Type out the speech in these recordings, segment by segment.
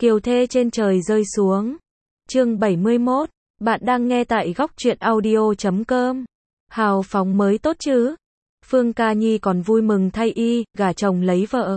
Kiều thê trên trời rơi xuống. Chương 71. Bạn đang nghe tại góc truyện audio.com. Hào phóng mới tốt chứ. Phương Ca Nhi còn vui mừng thay y, gả chồng lấy vợ.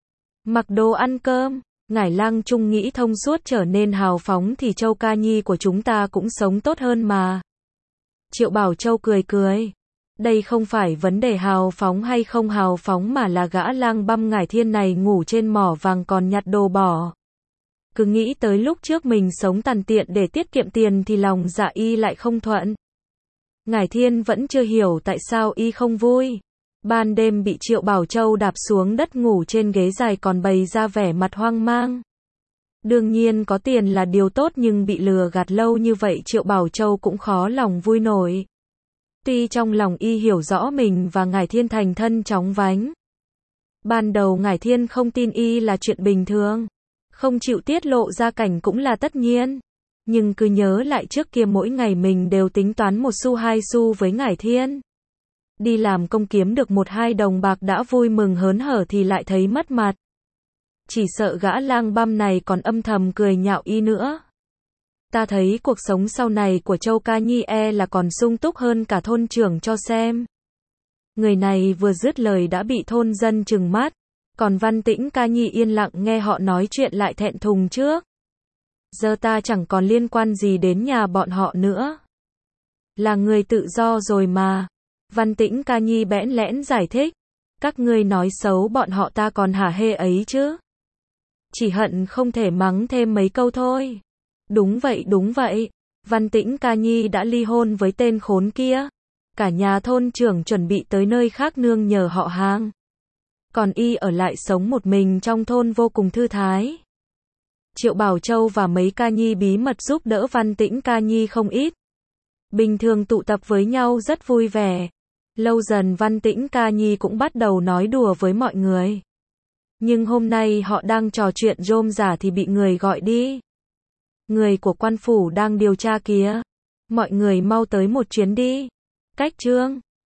Mặc đồ ăn cơm. Ngải Lang Trung nghĩ thông suốt trở nên hào phóng thì Châu Ca Nhi của chúng ta cũng sống tốt hơn mà. Triệu Bảo Châu cười cười. Đây không phải vấn đề hào phóng hay không hào phóng mà là gã lang băm Ngải Thiên này ngủ trên mỏ vàng còn nhặt đồ bỏ. Cứ nghĩ tới lúc trước mình sống tàn tiện để tiết kiệm tiền thì lòng dạ y lại không thuận. Ngải Thiên vẫn chưa hiểu tại sao y không vui. Ban đêm bị Triệu Bảo Châu đạp xuống đất ngủ trên ghế dài còn bày ra vẻ mặt hoang mang. Đương nhiên có tiền là điều tốt nhưng bị lừa gạt lâu như vậy Triệu Bảo Châu cũng khó lòng vui nổi. Tuy trong lòng y hiểu rõ mình và Ngải Thiên thành thân chóng vánh. Ban đầu Ngải Thiên không tin y là chuyện bình thường. Không chịu tiết lộ gia cảnh cũng là tất nhiên. Nhưng cứ nhớ lại trước kia mỗi ngày mình đều tính toán 1 xu 2 xu với Ngải Thiên. Đi làm công kiếm được 1-2 đồng bạc đã vui mừng hớn hở thì lại thấy mất mặt. Chỉ sợ gã lang băm này còn âm thầm cười nhạo y nữa. Ta thấy cuộc sống sau này của Châu Ca Nhi là còn sung túc hơn cả thôn trưởng cho xem. Người này vừa dứt lời đã bị thôn dân trừng mắt. Còn Văn Tĩnh Ca Nhi yên lặng nghe họ nói chuyện lại thẹn thùng trước. Giờ ta chẳng còn liên quan gì đến nhà bọn họ nữa. Là người tự do rồi mà. Văn Tĩnh Ca Nhi bẽn lẽn giải thích. Các ngươi nói xấu bọn họ ta còn hả hê ấy chứ. Chỉ hận không thể mắng thêm mấy câu thôi. Đúng vậy. Văn Tĩnh Ca Nhi đã ly hôn với tên khốn kia. Cả nhà thôn trưởng chuẩn bị tới nơi khác nương nhờ họ hàng. Còn y ở lại sống một mình trong thôn vô cùng thư thái. Triệu Bảo Châu và mấy Ca Nhi bí mật giúp đỡ Văn Tĩnh Ca Nhi không ít. Bình thường tụ tập với nhau rất vui vẻ. Lâu dần Văn Tĩnh Ca Nhi cũng bắt đầu nói đùa với mọi người. Nhưng hôm nay họ đang trò chuyện rôm rả thì bị người gọi đi. Người của quan phủ đang điều tra kìa. Mọi người mau tới một chuyến đi. Cách Trương.